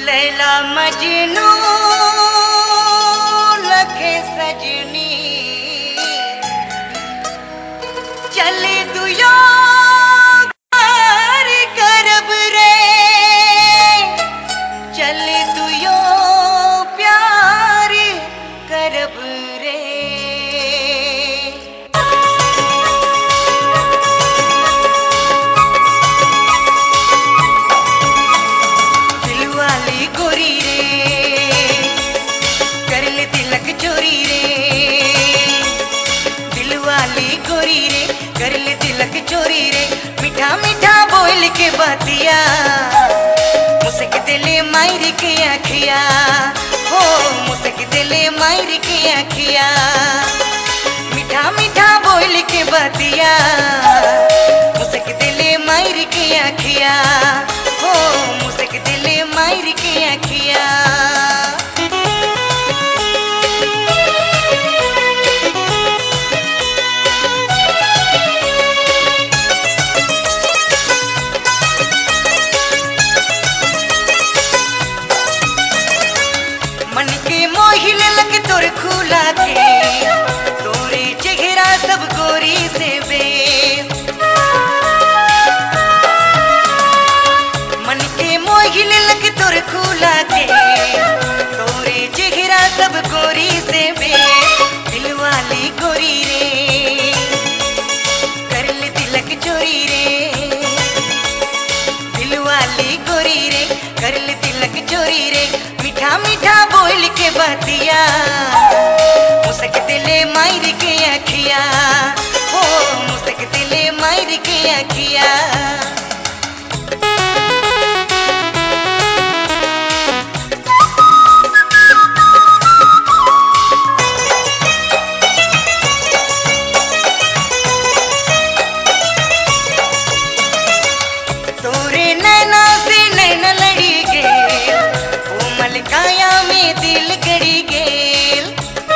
लैला मजनू लखे सजनी चले दुयो प्यार करब रे चले दुयो प्यार करब रे। दिलवाली गोरी रे कर ले तिलक चोरी रे दिलवाली गोरी रे कर ले तिलक चोरी रे मीठा मीठा बोल के बातिया मुझसे दिले मायर के आखिया हो मुझसे दिले मायर के आखिया मीठा मीठा बोल के बातिया मुझसे दिले मायर के आखिया हो मुझसे दिले मायर के आखिया। मन के मोहिल लग तोर खुला के तोरे चेहरा सब गोरी से बेस मन के मोहिल लग तोर खुला के तोरे चेहरा सब गोरी से बेस दिलवाली गोरी रे कर ले तिलक चोरी रे दिलवाली गोरी रे कर ले तिलक चोरी रे मीठा मीठा बोल के बातिया मुझसे दिले मायर के आखिया हो मुझसे दिले मायर के आखिया। तोरे नैना से नैना लड़ी गेल कोमल काया में दिल गड़ी गेल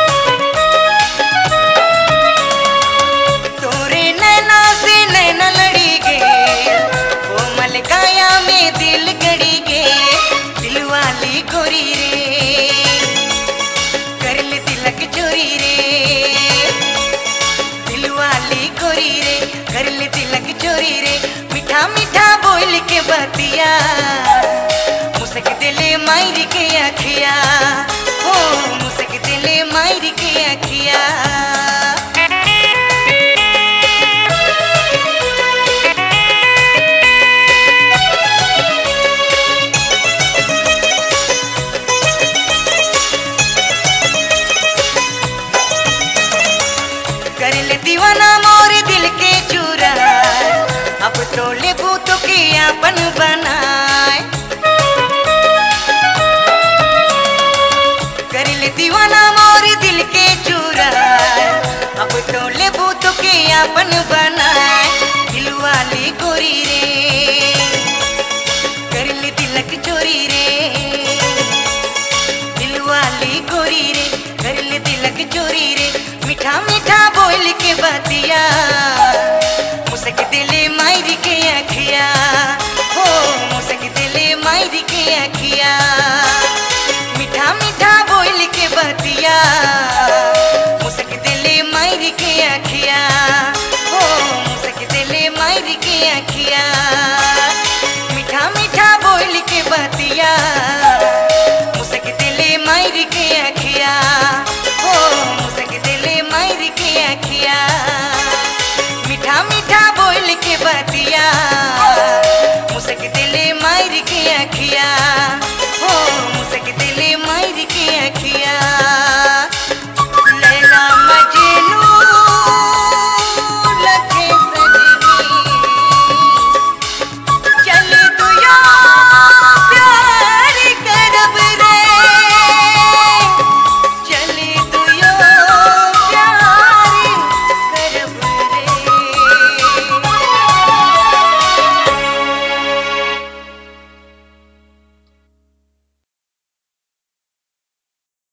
तोरे नैना से नैना लड़ी गेल कोमल काया में दिल गड़ी गेल दिलवाली गोरी रे कर ले तिलक चोरी रे दिलवाली गोरी रे कर ले तिलक चोरी रे मीठा मीठा बोल के बातिया मुझसे दिले मायर के आखिया हो मुझसे दिले मायर के आखिया। कर ले दीवाना मोर दिल के चूरा अब तो ले भूतों की अपन बनाए कर ले दीवाना मोर दिल के चूरा अब तो ले भूतों की अपन बनाए दिलवाली गोरी रे कर ले तिलक चोरी रे दिलवाली गोरी रे कर ले तिलक चोरी रे मीठा मीठा बोल के बातिया